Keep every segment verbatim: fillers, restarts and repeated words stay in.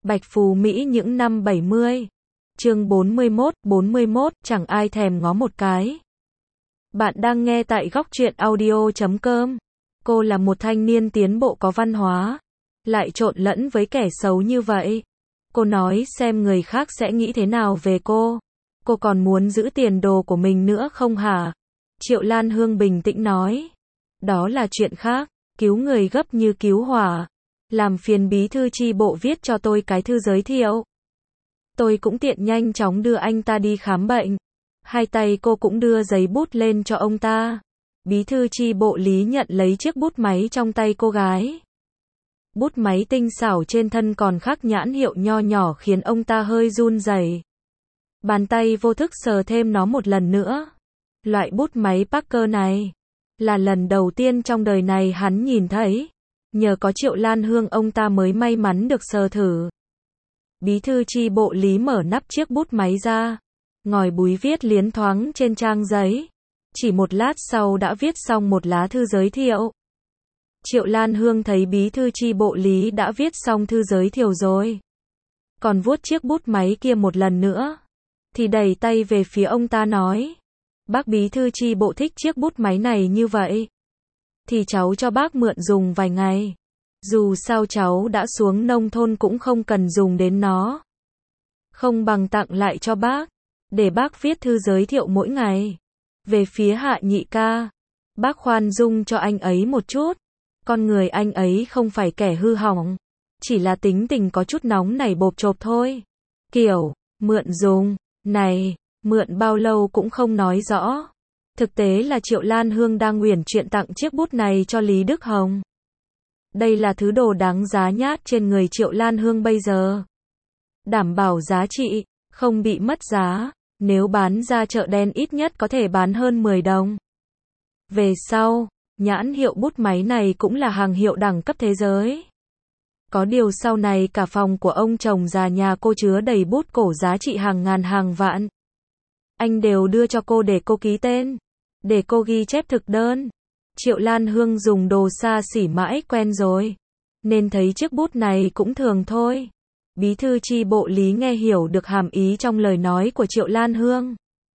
Bạch Phú Mỹ những năm bảy mươi. Chương bốn mươi mốt, bốn mươi mốt, chẳng ai thèm ngó một cái. Bạn đang nghe tại góc truyện audio chấm com. Cô là một thanh niên tiến bộ có văn hóa, lại trộn lẫn với kẻ xấu như vậy. Cô nói xem người khác sẽ nghĩ thế nào về cô. Cô còn muốn giữ tiền đồ của mình nữa không hả? Triệu Lan Hương bình tĩnh nói. Đó là chuyện khác, cứu người gấp như cứu hỏa. Làm phiền bí thư chi bộ viết cho tôi cái thư giới thiệu. Tôi cũng tiện nhanh chóng đưa anh ta đi khám bệnh. Hai tay cô cũng đưa giấy bút lên cho ông ta. Bí thư chi bộ Lý nhận lấy chiếc bút máy trong tay cô gái. Bút máy tinh xảo trên thân còn khắc nhãn hiệu nho nhỏ khiến ông ta hơi run rẩy. Bàn tay vô thức sờ thêm nó một lần nữa. Loại bút máy Parker này là lần đầu tiên trong đời này hắn nhìn thấy. Nhờ có Triệu Lan Hương ông ta mới may mắn được sờ thử. Bí thư chi bộ Lý mở nắp chiếc bút máy ra. Ngòi búi viết liến thoáng trên trang giấy. Chỉ một lát sau đã viết xong một lá thư giới thiệu. Triệu Lan Hương thấy bí thư chi bộ Lý đã viết xong thư giới thiệu rồi. Còn vuốt chiếc bút máy kia một lần nữa. Thì đẩy tay về phía ông ta nói. Bác bí thư chi bộ thích chiếc bút máy này như vậy. Thì cháu cho bác mượn dùng vài ngày. Dù sao cháu đã xuống nông thôn cũng không cần dùng đến nó. Không bằng tặng lại cho bác. Để bác viết thư giới thiệu mỗi ngày. Về phía Hạ nhị ca. Bác khoan dung cho anh ấy một chút. Con người anh ấy không phải kẻ hư hỏng. Chỉ là tính tình có chút nóng nảy bộp chộp thôi. Kiểu, mượn dùng, này, mượn bao lâu cũng không nói rõ. Thực tế là Triệu Lan Hương đang uyển chuyện tặng chiếc bút này cho Lý Đức Hồng. Đây là thứ đồ đáng giá nhất trên người Triệu Lan Hương bây giờ. Đảm bảo giá trị, không bị mất giá. Nếu bán ra chợ đen ít nhất có thể bán hơn mười đồng. Về sau, nhãn hiệu bút máy này cũng là hàng hiệu đẳng cấp thế giới. Có điều sau này cả phòng của ông chồng già nhà cô chứa đầy bút cổ giá trị hàng ngàn hàng vạn. Anh đều đưa cho cô để cô ký tên. Để cô ghi chép thực đơn. Triệu Lan Hương dùng đồ xa xỉ mãi quen rồi. Nên thấy chiếc bút này cũng thường thôi. Bí thư chi bộ Lý nghe hiểu được hàm ý trong lời nói của Triệu Lan Hương.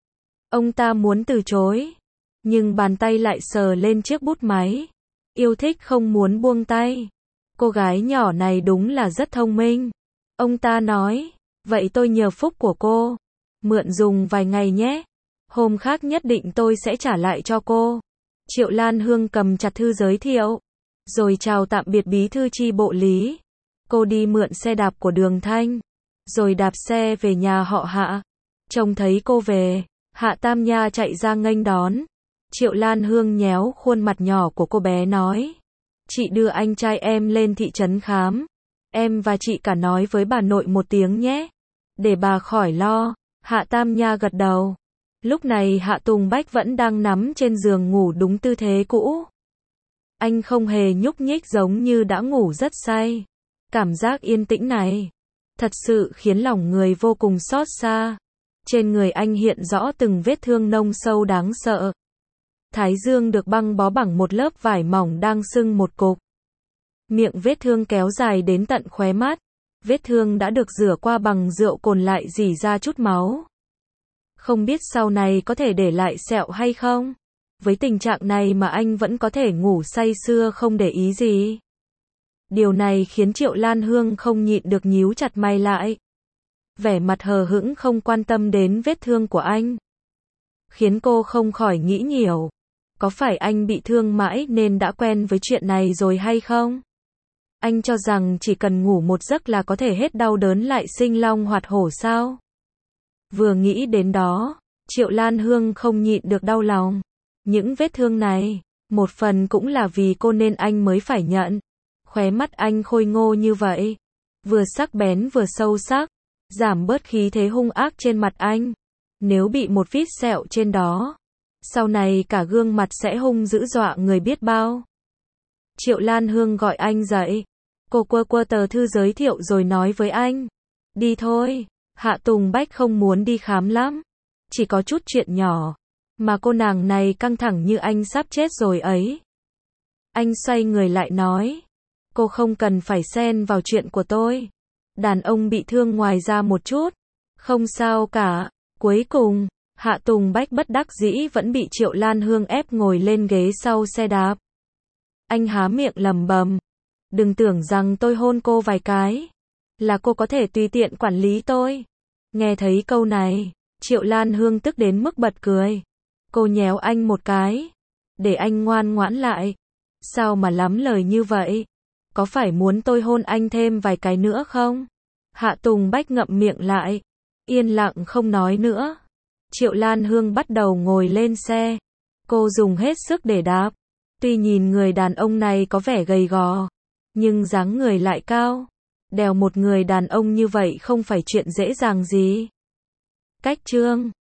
Ông ta muốn từ chối. Nhưng bàn tay lại sờ lên chiếc bút máy. Yêu thích không muốn buông tay. Cô gái nhỏ này đúng là rất thông minh. Ông ta nói. Vậy tôi nhờ phúc của cô. Mượn dùng vài ngày nhé. Hôm khác nhất định tôi sẽ trả lại cho cô. Triệu Lan Hương cầm chặt thư giới thiệu. Rồi chào tạm biệt bí thư chi bộ Lý. Cô đi mượn xe đạp của Đường Thanh. Rồi đạp xe về nhà họ Hạ. Trông thấy cô về. Hạ Tam Nha chạy ra nghênh đón. Triệu Lan Hương nhéo khuôn mặt nhỏ của cô bé nói. Chị đưa anh trai em lên thị trấn khám. Em và chị cả nói với bà nội một tiếng nhé. Để bà khỏi lo. Hạ Tam Nha gật đầu. Lúc này Hạ Tùng Bách vẫn đang nằm trên giường ngủ đúng tư thế cũ. Anh không hề nhúc nhích giống như đã ngủ rất say. Cảm giác yên tĩnh này thật sự khiến lòng người vô cùng xót xa. Trên người anh hiện rõ từng vết thương nông sâu đáng sợ. Thái dương được băng bó bằng một lớp vải mỏng đang sưng một cục. Miệng vết thương kéo dài đến tận khóe mắt. Vết thương đã được rửa qua bằng rượu cồn lại rỉ ra chút máu. Không biết sau này có thể để lại sẹo hay không? Với tình trạng này mà anh vẫn có thể ngủ say sưa không để ý gì. Điều này khiến Triệu Lan Hương không nhịn được nhíu chặt mày lại. Vẻ mặt hờ hững không quan tâm đến vết thương của anh. Khiến cô không khỏi nghĩ nhiều. Có phải anh bị thương mãi nên đã quen với chuyện này rồi hay không? Anh cho rằng chỉ cần ngủ một giấc là có thể hết đau đớn lại sinh long hoạt hổ sao? Vừa nghĩ đến đó, Triệu Lan Hương không nhịn được đau lòng. Những vết thương này, một phần cũng là vì cô nên anh mới phải nhận. Khóe mắt anh khôi ngô như vậy. Vừa sắc bén vừa sâu sắc. Giảm bớt khí thế hung ác trên mặt anh. Nếu bị một vết sẹo trên đó, sau này cả gương mặt sẽ hung dữ dọa người biết bao. Triệu Lan Hương gọi anh dậy. Cô quơ quơ tờ thư giới thiệu rồi nói với anh. Đi thôi. Hạ Tùng Bách không muốn đi khám lắm. Chỉ có chút chuyện nhỏ. Mà cô nàng này căng thẳng như anh sắp chết rồi ấy. Anh xoay người lại nói. Cô không cần phải xen vào chuyện của tôi. Đàn ông bị thương ngoài ra một chút. Không sao cả. Cuối cùng, Hạ Tùng Bách bất đắc dĩ vẫn bị Triệu Lan Hương ép ngồi lên ghế sau xe đạp. Anh há miệng lẩm bẩm. Đừng tưởng rằng tôi hôn cô vài cái là cô có thể tùy tiện quản lý tôi. Nghe thấy câu này, Triệu Lan Hương tức đến mức bật cười. Cô nhéo anh một cái. Để anh ngoan ngoãn lại. Sao mà lắm lời như vậy? Có phải muốn tôi hôn anh thêm vài cái nữa không? Hạ Tùng Bách ngậm miệng lại. Yên lặng không nói nữa. Triệu Lan Hương bắt đầu ngồi lên xe. Cô dùng hết sức để đạp. Tuy nhìn người đàn ông này có vẻ gầy gò, nhưng dáng người lại cao. Đèo một người đàn ông như vậy không phải chuyện dễ dàng gì. Cách chương